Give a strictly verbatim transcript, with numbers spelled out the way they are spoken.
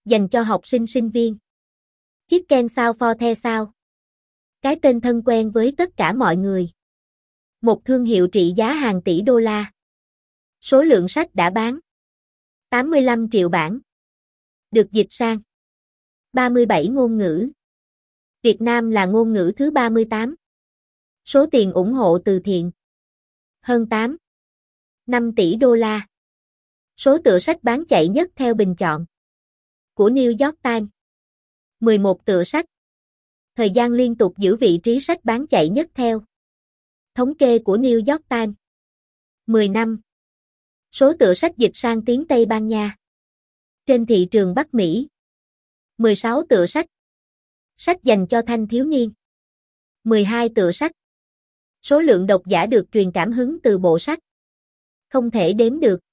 dành cho học sinh sinh viên. Chicken South for the South. Cái tên thân quen với tất cả mọi người. Một thương hiệu trị giá hàng tỷ đô la. Số lượng sách đã bán tám mươi lăm triệu bản. Được dịch sang ba mươi bảy ngôn ngữ. Việt Nam là ngôn ngữ thứ ba mươi tám. Số tiền ủng hộ từ thiện hơn tám phẩy năm tỷ đô la. Số tựa sách bán chạy nhất theo bình chọn của New York Times. mười một tựa sách. Thời gian liên tục giữ vị trí sách bán chạy nhất theo thống kê của New York Times. mười năm. Số tựa sách dịch sang tiếng Tây Ban Nha trên thị trường Bắc Mỹ. mười sáu tựa sách. Sách dành cho thanh thiếu niên. mười hai tựa sách. Số lượng độc giả được truyền cảm hứng từ bộ sách không thể đếm được.